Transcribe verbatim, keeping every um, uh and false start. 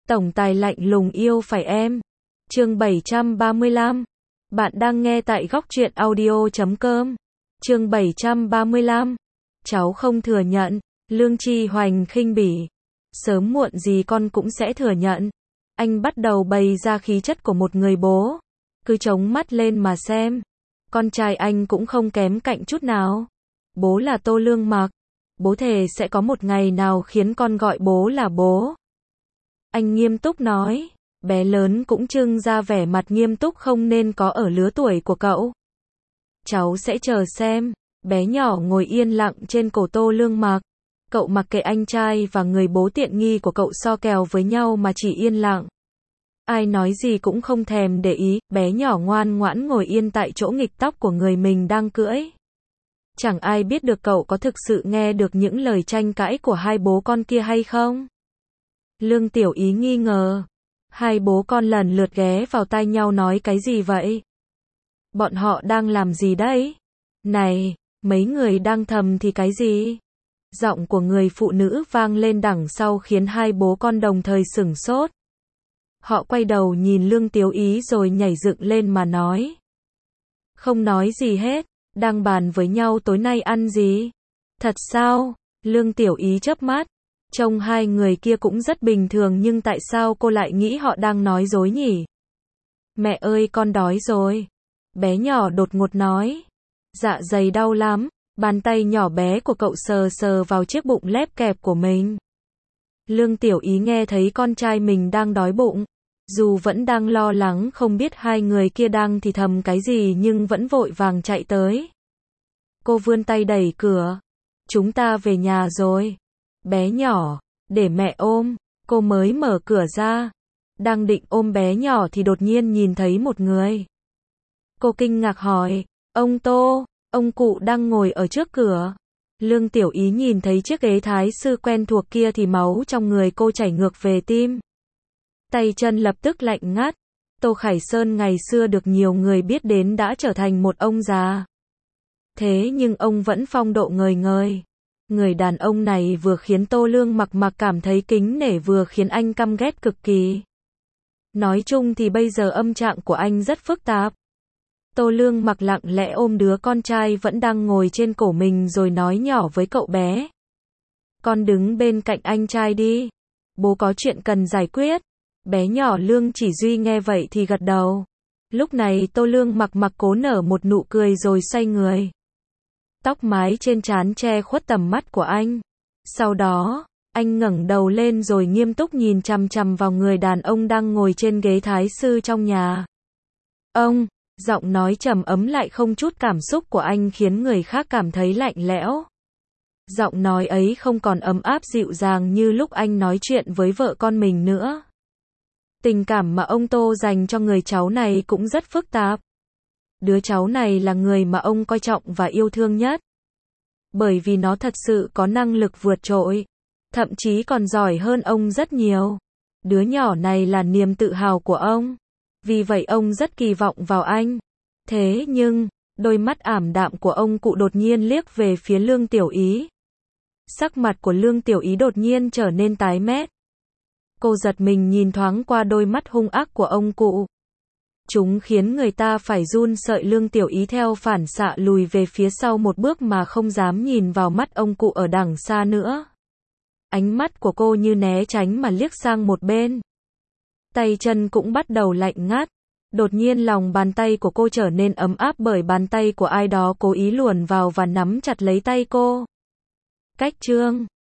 Tổng tài lạnh lùng yêu phải em. Chương bảy trăm ba mươi lăm. Bạn đang nghe tại góc truyện audio chấm com. Chương bảy trăm ba mươi lăm. Cháu không thừa nhận. Lương Tri Hoành khinh bỉ. Sớm muộn gì con cũng sẽ thừa nhận. Anh bắt đầu bày ra khí chất của một người bố. Cứ chống mắt lên mà xem. Con trai anh cũng không kém cạnh chút nào. Bố là Tô Lương Mặc. Bố thề sẽ có một ngày nào khiến con gọi bố là bố. Anh nghiêm túc nói. Bé lớn cũng trưng ra vẻ mặt nghiêm túc không nên có ở lứa tuổi của cậu. Cháu sẽ chờ xem. Bé nhỏ ngồi yên lặng trên cổ Tô Lương Mặc. Cậu mặc kệ anh trai và người bố tiện nghi của cậu so kèo với nhau mà chỉ yên lặng. Ai nói gì cũng không thèm để ý, bé nhỏ ngoan ngoãn ngồi yên tại chỗ nghịch tóc của người mình đang cưỡi. Chẳng ai biết được cậu có thực sự nghe được những lời tranh cãi của hai bố con kia hay không? Lương Tiểu Ý nghi ngờ. Hai bố con lần lượt ghé vào tai nhau nói cái gì vậy? Bọn họ đang làm gì đấy? Này, mấy người đang thầm thì cái gì? Giọng của người phụ nữ vang lên đằng sau khiến hai bố con đồng thời sửng sốt. Họ quay đầu nhìn Lương Tiểu Ý rồi nhảy dựng lên mà nói. Không nói gì hết, đang bàn với nhau tối nay ăn gì? Thật sao? Lương Tiểu Ý chớp mắt. Trông hai người kia cũng rất bình thường nhưng tại sao cô lại nghĩ họ đang nói dối nhỉ? Mẹ ơi con đói rồi. Bé nhỏ đột ngột nói. Dạ dày đau lắm. Bàn tay nhỏ bé của cậu sờ sờ vào chiếc bụng lép kẹp của mình. Lương Tiểu Ý nghe thấy con trai mình đang đói bụng. Dù vẫn đang lo lắng không biết hai người kia đang thì thầm cái gì nhưng vẫn vội vàng chạy tới. Cô vươn tay đẩy cửa. Chúng ta về nhà rồi. Bé nhỏ, để mẹ ôm. Cô mới mở cửa ra. Đang định ôm bé nhỏ thì đột nhiên nhìn thấy một người. Cô kinh ngạc hỏi. Ông Tô, ông cụ đang ngồi ở trước cửa. Lương Tiểu Ý nhìn thấy chiếc ghế thái sư quen thuộc kia thì máu trong người cô chảy ngược về tim. Tay chân lập tức lạnh ngắt. Tô Khải Sơn ngày xưa được nhiều người biết đến đã trở thành một ông già. Thế nhưng ông vẫn phong độ ngời ngời. Người đàn ông này vừa khiến Tô Lương Mặc Mặc cảm thấy kính nể vừa khiến anh căm ghét cực kỳ. Nói chung thì bây giờ âm trạng của anh rất phức tạp. Tô Lương Mặc lặng lẽ ôm đứa con trai vẫn đang ngồi trên cổ mình rồi nói nhỏ với cậu bé. Con đứng bên cạnh anh trai đi. Bố có chuyện cần giải quyết. Bé nhỏ Lương Chỉ Duy nghe vậy thì gật đầu. Lúc này Tô Lương Mặc Mặc cố nở một nụ cười rồi xoay người. Tóc mái trên trán che khuất tầm mắt của anh. Sau đó, anh ngẩng đầu lên rồi nghiêm túc nhìn chằm chằm vào người đàn ông đang ngồi trên ghế thái sư trong nhà. Ông, giọng nói trầm ấm lại không chút cảm xúc của anh khiến người khác cảm thấy lạnh lẽo. Giọng nói ấy không còn ấm áp dịu dàng như lúc anh nói chuyện với vợ con mình nữa. Tình cảm mà ông Tô dành cho người cháu này cũng rất phức tạp. Đứa cháu này là người mà ông coi trọng và yêu thương nhất. Bởi vì nó thật sự có năng lực vượt trội. Thậm chí còn giỏi hơn ông rất nhiều. Đứa nhỏ này là niềm tự hào của ông. Vì vậy ông rất kỳ vọng vào anh. Thế nhưng, đôi mắt ảm đạm của ông cụ đột nhiên liếc về phía Lương Tiểu Ý. Sắc mặt của Lương Tiểu Ý đột nhiên trở nên tái mét. Cô giật mình nhìn thoáng qua đôi mắt hung ác của ông cụ. Chúng khiến người ta phải run sợ. Lương Tiểu Ý theo phản xạ lùi về phía sau một bước mà không dám nhìn vào mắt ông cụ ở đằng xa nữa. Ánh mắt của cô như né tránh mà liếc sang một bên. Tay chân cũng bắt đầu lạnh ngắt. Đột nhiên lòng bàn tay của cô trở nên ấm áp bởi bàn tay của ai đó cố ý luồn vào và nắm chặt lấy tay cô. Cách chương